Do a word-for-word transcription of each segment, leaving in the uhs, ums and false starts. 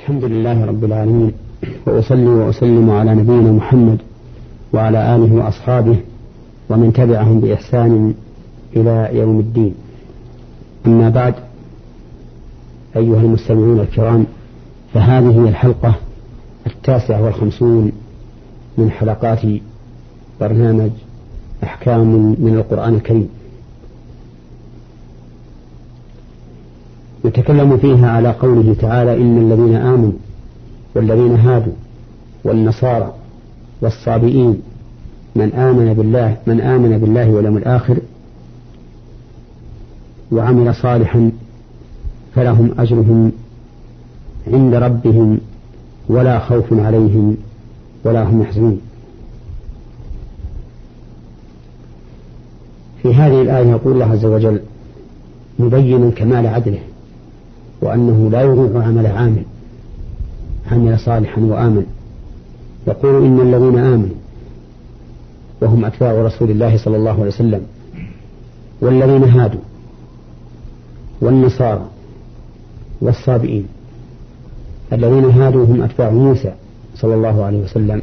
الحمد لله رب العالمين، وأصلي وأسلم على نبينا محمد وعلى آله وأصحابه ومن تبعهم بإحسان إلى يوم الدين. أما بعد، أيها المستمعون الكرام، فهذه هي الحلقة التاسعة والخمسون من حلقات برنامج أحكام من القرآن الكريم، نتكلم فيها على قوله تعالى: إن الذين آمنوا والذين هادوا والنصارى والصابئين من آمن بالله من آمن بالله واليوم الآخر وعمل صالحا فلهم أجرهم عند ربهم ولا خوف عليهم ولا هم يحزنون. في هذه الآية يقول الله عز وجل مبينا كمال عدله، وأنه لا يضيع عمل عامل عمل صالحا وآمن. يقول: إن الذين آمنوا، وهم أتباع رسول الله صلى الله عليه وسلم، والذين هادوا والنصارى والصابئين. الذين هادوا هم أتباع موسى صلى الله عليه وسلم،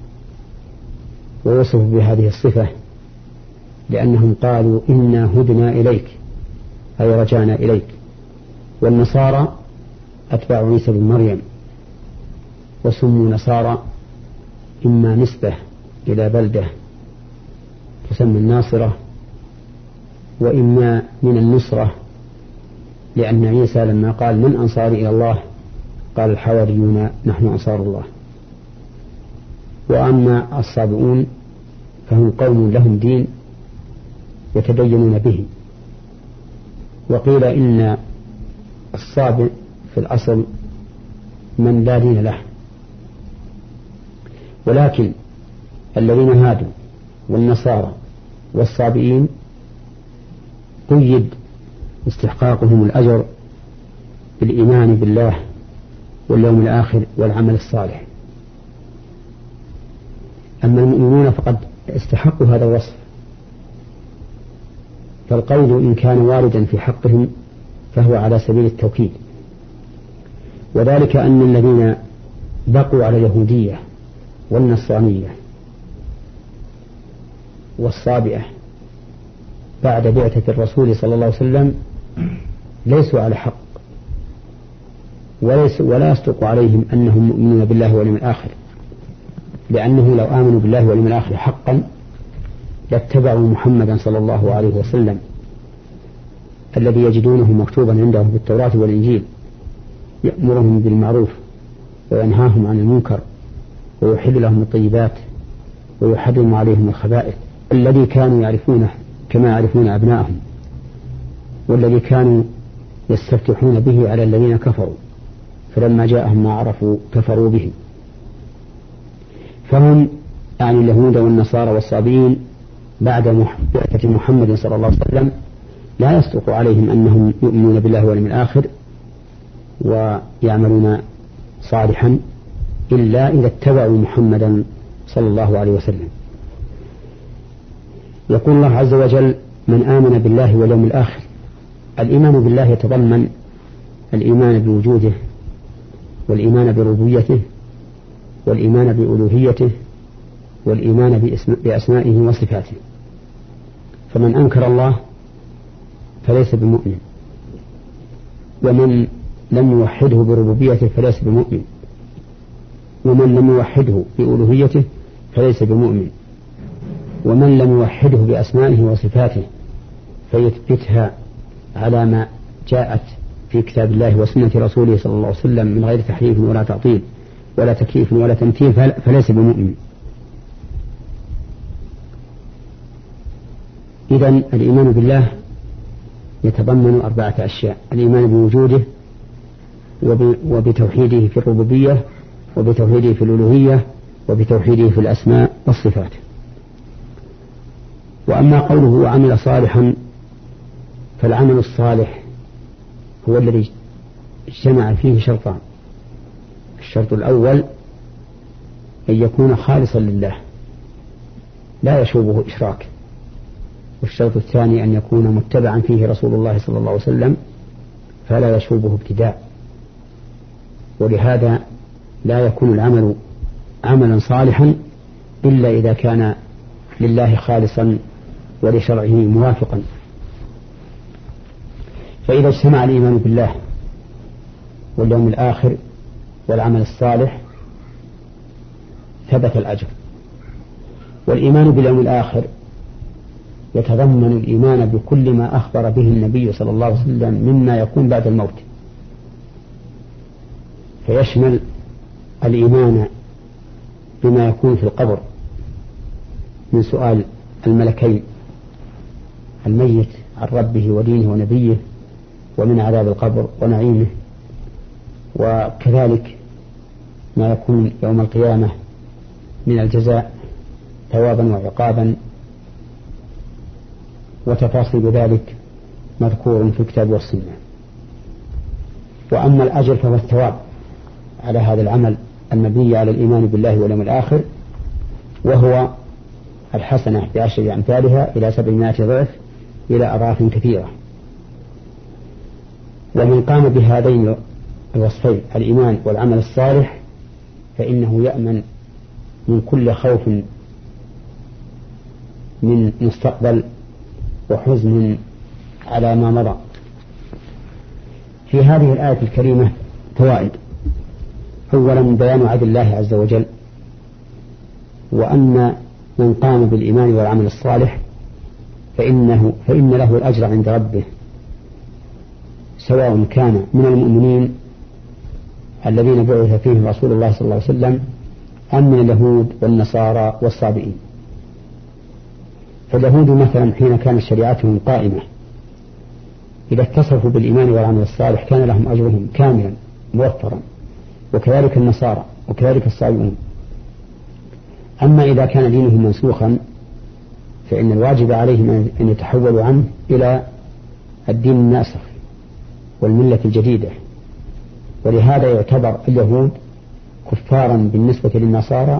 ووصفوا بهذه الصفة لأنهم قالوا: إنا هدنا إليك، أي رجعنا إليك. والنصارى أتباع عيسى بن مريم، وسموا نصارى إما نسبة إلى بلدة تسمى الناصرة، وإما من النصرة، لأن عيسى لما قال: من أنصاري إلى الله؟ قال الحواريون: نحن أنصار الله. وأما الصابئون فهم قوم لهم دين يتدينون به. وقيل إن الصابئ في الأصل من لا دين له، ولكن الذين هادوا والنصارى والصابئين قيد استحقاقهم الأجر بالإيمان بالله واليوم الآخر والعمل الصالح. أما المؤمنون فقد استحقوا هذا الوصف، فالقول إن كان واردا في حقهم فهو على سبيل التوكيد، وذلك أن الذين بقوا على اليهودية والنصرانية والصابئة بعد بعثة الرسول صلى الله عليه وسلم ليسوا على حق، وليس ولا يصدق عليهم أنهم مؤمنون بالله واليوم الآخر، لأنه لو آمنوا بالله واليوم الآخر حقا لاتبعوا محمدا صلى الله عليه وسلم الذي يجدونه مكتوبا عندهم في التوراة والإنجيل، يأمرهم بالمعروف وينهاهم عن المنكر ويحل لهم الطيبات ويحرم عليهم الخبائث، الذي كانوا يعرفونه كما يعرفون أبنائهم، والذي كانوا يستفتحون به على الذين كفروا، فلما جاءهم ما عرفوا كفروا به. فهم يعني اليهود والنصارى والصابئين بعد بعثة محمد صلى الله عليه وسلم لا يصدق عليهم أنهم يؤمنون بالله واليوم الآخر ويعملون صالحا إلا إذا اتبعوا محمدا صلى الله عليه وسلم. يقول الله عز وجل: من آمن بالله واليوم الآخر. الإيمان بالله يتضمن الإيمان بوجوده، والإيمان بربوبيته، والإيمان بألوهيته، والإيمان بأسمائه وصفاته. فمن أنكر الله فليس بمؤمن، ومن لم يوحده بربوبيته فليس بمؤمن، ومن لم يوحده بألوهيته فليس بمؤمن، ومن لم يوحده بأسمائه وصفاته فيثبتها على ما جاءت في كتاب الله وسنة رسوله صلى الله عليه وسلم من غير تحريف ولا تعطيل ولا تكييف ولا تمثيل فليس بمؤمن. إذن الإيمان بالله يتضمن أربعة أشياء: الإيمان بوجوده، وبتوحيده في الربوبية، وبتوحيده في الألوهية، وبتوحيده في الأسماء والصفات. وأما قوله وعمل صالحا، فالعمل الصالح هو الذي اجتمع فيه شرطان: الشرط الأول أن يكون خالصا لله لا يشوبه إشراك، والشرط الثاني أن يكون متبعا فيه رسول الله صلى الله عليه وسلم فلا يشوبه ابتداء. ولهذا لا يكون العمل عملا صالحا إلا إذا كان لله خالصا ولشرعه موافقا. فإذا اجتمع الإيمان بالله واليوم الآخر والعمل الصالح ثبت الأجر. والإيمان باليوم الآخر يتضمن الإيمان بكل ما أخبر به النبي صلى الله عليه وسلم مما يكون بعد الموت، فيشمل الإيمان بما يكون في القبر من سؤال الملكين الميت عن ربه ودينه ونبيه، ومن عذاب القبر ونعيمه، وكذلك ما يكون يوم القيامة من الجزاء ثوابا وعقابا، وتفاصيل ذلك مذكور في الكتاب والسنة. وأما الأجر فهو الثواب على هذا العمل المبني على الإيمان بالله واليوم الآخر، وهو الحسنة بعشر أمثالها إلى سبعمائة ضعف إلى أضعاف كثيرة. ومن قام بهذين الوصفين الإيمان والعمل الصالح فإنه يأمن من كل خوف من مستقبل وحزن على ما مضى. في هذه الآية الكريمة فوائد: أولا بيان عدل الله عز وجل، وأن من قام بالإيمان والعمل الصالح فإنه فإن له الأجر عند ربه، سواء كان من المؤمنين الذين بعث فيهم رسول الله صلى الله عليه وسلم أم من اليهود والنصارى والصابئين. فاليهود مثلا حين كانت شريعتهم قائمة إذا اتصفوا بالإيمان والعمل الصالح كان لهم أجرهم كاملا موفرا، وكذلك النصارى وكذلك الصابئون. أما إذا كان دينهم منسوخا فإن الواجب عليهم أن يتحولوا عنه إلى الدين الناسخ والملة الجديدة. ولهذا يعتبر اليهود كفارا بالنسبة للنصارى،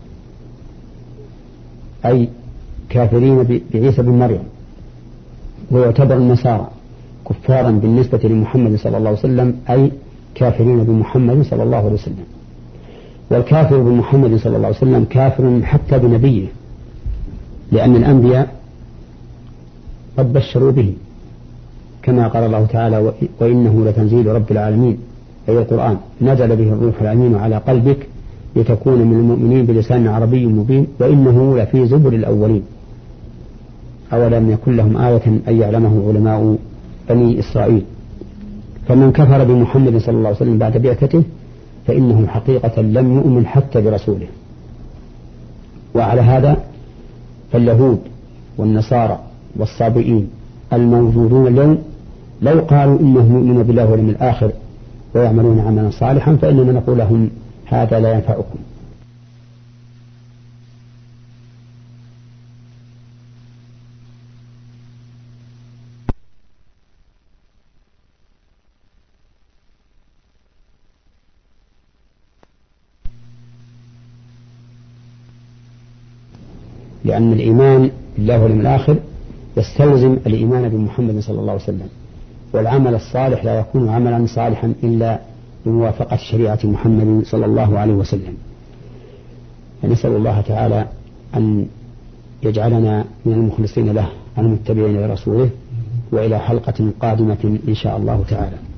أي كافرين بعيسى بن مريم، ويعتبر النصارى كفارا بالنسبة لمحمد صلى الله عليه وسلم، أي كافرين بمحمد صلى الله عليه وسلم. والكافر بمحمد صلى الله عليه وسلم كافر حتى بنبيه، لأن الأنبياء قد بشروا به، كما قال الله تعالى: وإنه لتنزيل رب العالمين، أي القرآن نزل به الروح الأمين على قلبك لتكون من المؤمنين بلسان عربي مبين وإنه لفي زبر الأولين. أولم يكن لهم آية أن يعلمه علماء بني إسرائيل. فمن كفر بمحمد صلى الله عليه وسلم بعد بعثته فإنه حقيقة لم يؤمن حتى برسوله. وعلى هذا فاليهود والنصارى والصابئين الموجودون اليوم لو قالوا إنهم يؤمنون بالله واليوم الآخر ويعملون عملا صالحا فإننا نقول لهم هذا لا ينفعكم. لأن الإيمان بالله واليوم الآخر يستلزم الإيمان بمحمد صلى الله عليه وسلم، والعمل الصالح لا يكون عملا صالحا إلا بموافقة شريعة محمد صلى الله عليه وسلم. فنسأل الله تعالى أن يجعلنا من المخلصين له المتبعين لرسوله، وإلى حلقة قادمة إن شاء الله تعالى.